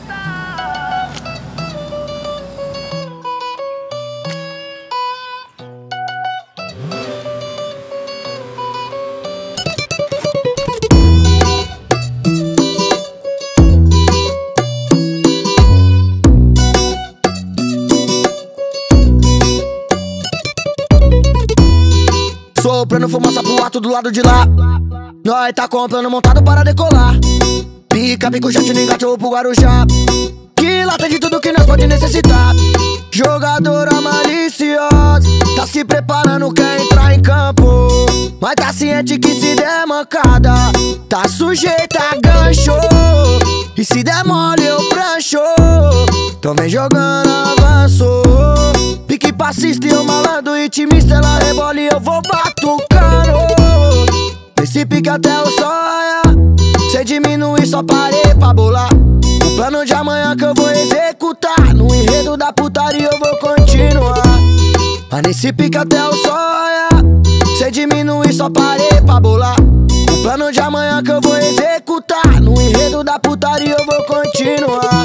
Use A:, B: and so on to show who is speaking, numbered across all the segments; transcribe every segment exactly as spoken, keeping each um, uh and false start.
A: Soprando fumaça pro alto do lado de lá. Nós tá comprando montado para decolar. Pica, pico, jet, engate pro Guarujá. Que lá tem de tudo que nós pode necessitar. Jogadora maliciosa, tá se preparando, quer entrar em campo. Mas tá ciente que se der mancada, tá sujeita a gancho. E se der mole eu prancho. Então vem jogando avanço. Pique passista e eu malandro, intimista, ela rebola e eu vou batucando. Esse pique até o sonha. Cê diminui, só parei pra bolar. O plano de amanhã que eu vou executar. No enredo da putaria eu vou continuar. Mas nesse pique até o sonha. Cê diminui, só parei pra bolar. O plano de amanhã que eu vou executar. No enredo da putaria eu vou continuar.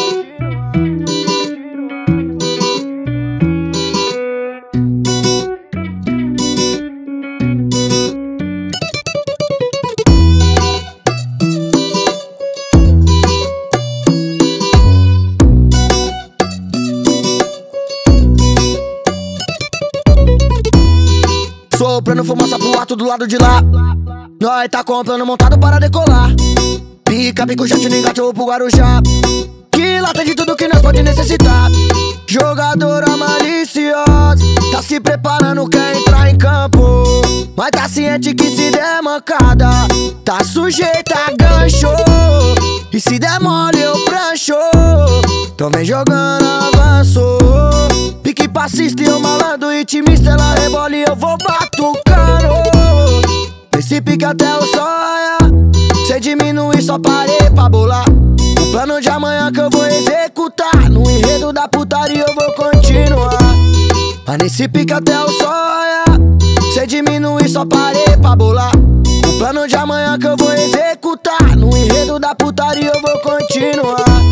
A: Soprando fumaça pro alto do lado de lá. Nós tá comprando montado para decolar. Pica, pico, jet, engate pro Guarujá. Que lá tem de tudo que nós pode necessitar. Jogadora maliciosa, tá se preparando, quer entrar em campo. Mas tá ciente que se der mancada, tá sujeita a gancho. E se der mole eu prancho. Então vem jogando avanço. Pique passista e eu malandro, intimista, ela rebola e eu vou batucando. Esse pique até o sonha. Cê diminui, só parei pra bolar. O plano de amanhã que eu vou executar. No enredo da putaria eu vou continuar. Mas nesse pique até o sonha. Cê diminui, só parei pra bolar. O plano de amanhã que eu vou executar. No enredo da putaria eu vou continuar.